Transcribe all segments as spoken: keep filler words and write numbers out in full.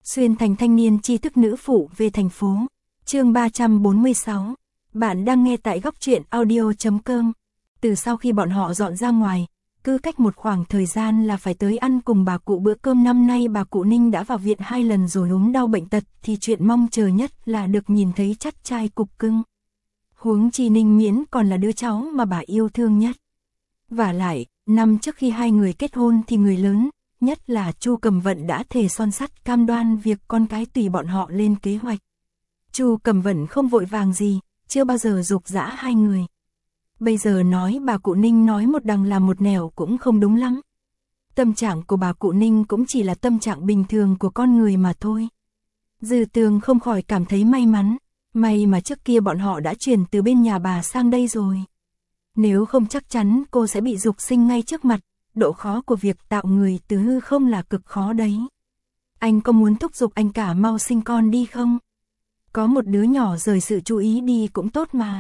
Xuyên thành thanh niên tri thức nữ phụ về thành phố. Chương ba trăm bốn mươi sáu. Bạn đang nghe tại góc truyện audio chấm com. Từ sau khi bọn họ dọn ra ngoài, cứ cách một khoảng thời gian là phải tới ăn cùng bà cụ bữa cơm. Năm nay bà cụ Ninh đã vào viện hai lần rồi ốm đau bệnh tật, thì chuyện mong chờ nhất là được nhìn thấy chắt trai cục cưng. Huống chi Ninh Miễn còn là đứa cháu mà bà yêu thương nhất. Vả lại, năm trước khi hai người kết hôn thì người lớn, nhất là Chu Cẩm Vận đã thề son sắt cam đoan việc con cái tùy bọn họ lên kế hoạch. Chu Cẩm Vận không vội vàng gì, chưa bao giờ giục giã hai người. Bây giờ nói bà cụ Ninh nói một đằng làm một nẻo cũng không đúng lắm. Tâm trạng của bà cụ Ninh cũng chỉ là tâm trạng bình thường của con người mà thôi. Dư Tường không khỏi cảm thấy may mắn, may mà trước kia bọn họ đã chuyển từ bên nhà bà sang đây rồi. Nếu không chắc chắn cô sẽ bị dục sinh ngay trước mặt, độ khó của việc tạo người từ hư không là cực khó đấy. Anh có muốn thúc giục anh cả mau sinh con đi không? Có một đứa nhỏ rời sự chú ý đi cũng tốt mà.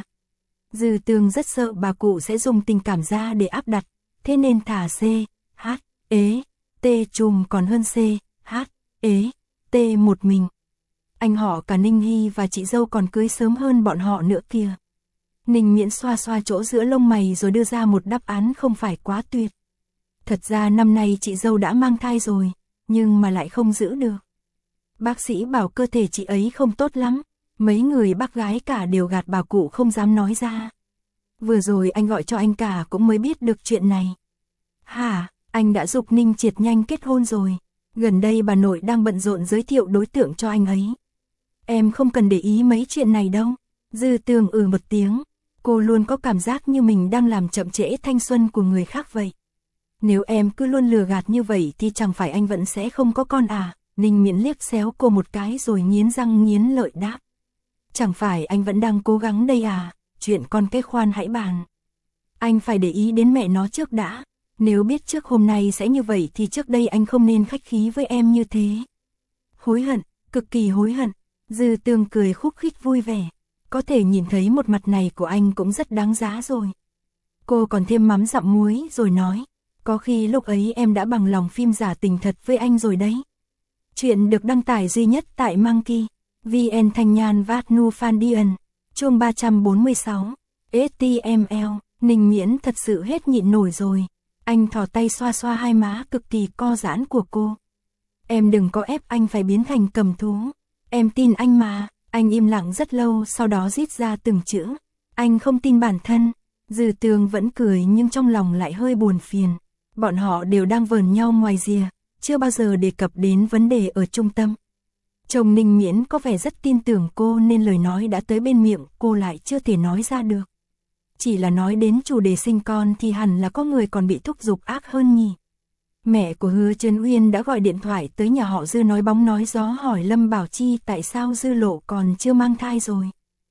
Dư Tường rất sợ bà cụ sẽ dùng tình cảm ra để áp đặt, thế nên thả C, H, ế, T chùm còn hơn C, H, ế, T một mình. Anh họ cả Ninh Hy và chị dâu còn cưới sớm hơn bọn họ nữa kìa. Ninh Miễn xoa xoa chỗ giữa lông mày rồi đưa ra một đáp án không phải quá tuyệt. Thật ra năm nay chị dâu đã mang thai rồi, nhưng mà lại không giữ được. Bác sĩ bảo cơ thể chị ấy không tốt lắm, mấy người bác gái cả đều gạt bà cụ không dám nói ra. Vừa rồi anh gọi cho anh cả cũng mới biết được chuyện này. Hả, anh đã giục Ninh Triệt nhanh kết hôn rồi, gần đây bà nội đang bận rộn giới thiệu đối tượng cho anh ấy. Em không cần để ý mấy chuyện này đâu. Dư Tường ừ một tiếng, cô luôn có cảm giác như mình đang làm chậm trễ thanh xuân của người khác vậy. Nếu em cứ luôn lừa gạt như vậy thì chẳng phải anh vẫn sẽ không có con à? Ninh Miễn liếc xéo cô một cái rồi nghiến răng nghiến lợi đáp. Chẳng phải anh vẫn đang cố gắng đây à? Chuyện con cái khoan hãy bàn. Anh phải để ý đến mẹ nó trước đã. Nếu biết trước hôm nay sẽ như vậy thì trước đây anh không nên khách khí với em như thế. Hối hận, cực kỳ hối hận. Dư Tường cười khúc khích vui vẻ. Có thể nhìn thấy một mặt này của anh cũng rất đáng giá rồi. Cô còn thêm mắm dặm muối rồi nói. Có khi lúc ấy em đã bằng lòng phim giả tình thật với anh rồi đấy. Chuyện được đăng tải duy nhất tại Monkey, vê en Thanh Nhan Vát Nu Phan Điền. Chương ba trăm bốn mươi sáu. ét tê em lờ. Ninh Miễn thật sự hết nhịn nổi rồi. Anh thò tay xoa xoa hai má cực kỳ co giãn của cô. Em đừng có ép anh phải biến thành cầm thú. Em tin anh mà. Anh im lặng rất lâu sau đó rít ra từng chữ. Anh không tin bản thân. Dư Tường vẫn cười nhưng trong lòng lại hơi buồn phiền. Bọn họ đều đang vờn nhau ngoài rìa, chưa bao giờ đề cập đến vấn đề ở trung tâm. Chồng Ninh Miễn có vẻ rất tin tưởng cô nên lời nói đã tới bên miệng cô lại chưa thể nói ra được. Chỉ là nói đến chủ đề sinh con thì hẳn là có người còn bị thúc giục ác hơn nhỉ. Mẹ của Hứa Trấn Uyên đã gọi điện thoại tới nhà họ Dư nói bóng nói gió hỏi Lâm Bảo Chi tại sao Dư Lộ còn chưa mang thai rồi.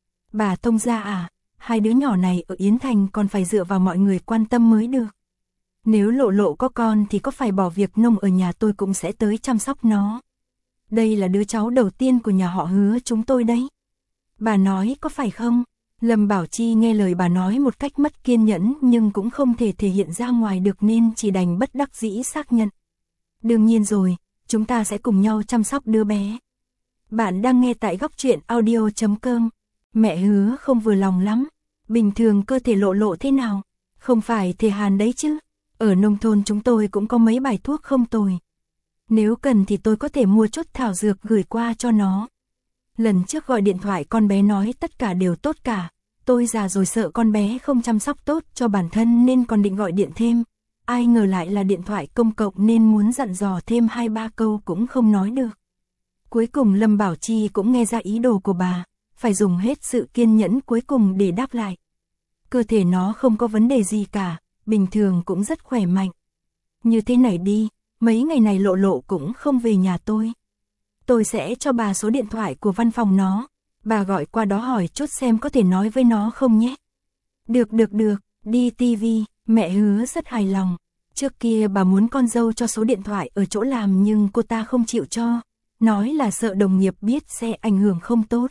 Bà Tông gia à, hai đứa nhỏ này ở Yến Thành còn phải dựa vào mọi người quan tâm mới được. Nếu Lộ Lộ có con thì có phải bỏ việc nông ở nhà tôi cũng sẽ tới chăm sóc nó. Đây là đứa cháu đầu tiên của nhà họ Hứa chúng tôi đấy. Bà nói có phải không? Lâm Bảo Chi nghe lời bà nói một cách mất kiên nhẫn nhưng cũng không thể thể hiện ra ngoài được nên chỉ đành bất đắc dĩ xác nhận. Đương nhiên rồi, chúng ta sẽ cùng nhau chăm sóc đứa bé. Bạn đang nghe tại góc truyện audio chấm com. Mẹ Hứa không vừa lòng lắm. Bình thường cơ thể Lộ Lộ thế nào? Không phải thể hàn đấy chứ? Ở nông thôn chúng tôi cũng có mấy bài thuốc không tồi. Nếu cần thì tôi có thể mua chút thảo dược gửi qua cho nó. Lần trước gọi điện thoại con bé nói tất cả đều tốt cả. Tôi già rồi sợ con bé không chăm sóc tốt cho bản thân nên còn định gọi điện thêm. Ai ngờ lại là điện thoại công cộng nên muốn dặn dò thêm hai ba câu cũng không nói được. Cuối cùng Lâm Bảo Chi cũng nghe ra ý đồ của bà, phải dùng hết sự kiên nhẫn cuối cùng để đáp lại. Cơ thể nó không có vấn đề gì cả, bình thường cũng rất khỏe mạnh. Như thế này đi, mấy ngày này Lộ Lộ cũng không về nhà tôi. Tôi sẽ cho bà số điện thoại của văn phòng nó. Bà gọi qua đó hỏi chút xem có thể nói với nó không nhé. Được được được, đi ti vi, mẹ Hứa rất hài lòng. Trước kia bà muốn con dâu cho số điện thoại ở chỗ làm nhưng cô ta không chịu cho. Nói là sợ đồng nghiệp biết sẽ ảnh hưởng không tốt.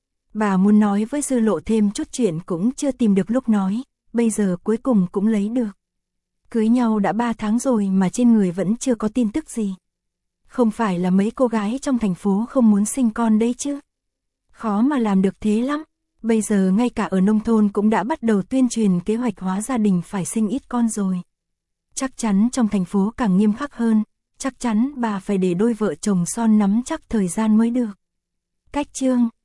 Bà muốn nói với Dư Lộ thêm chút chuyện cũng chưa tìm được lúc nói. Bây giờ cuối cùng cũng lấy được. Cưới nhau đã ba tháng rồi mà trên người vẫn chưa có tin tức gì. Không phải là mấy cô gái trong thành phố không muốn sinh con đấy chứ. Khó mà làm được thế lắm. Bây giờ ngay cả ở nông thôn cũng đã bắt đầu tuyên truyền kế hoạch hóa gia đình phải sinh ít con rồi. Chắc chắn trong thành phố càng nghiêm khắc hơn, chắc chắn bà phải để đôi vợ chồng son nắm chắc thời gian mới được. Cách chương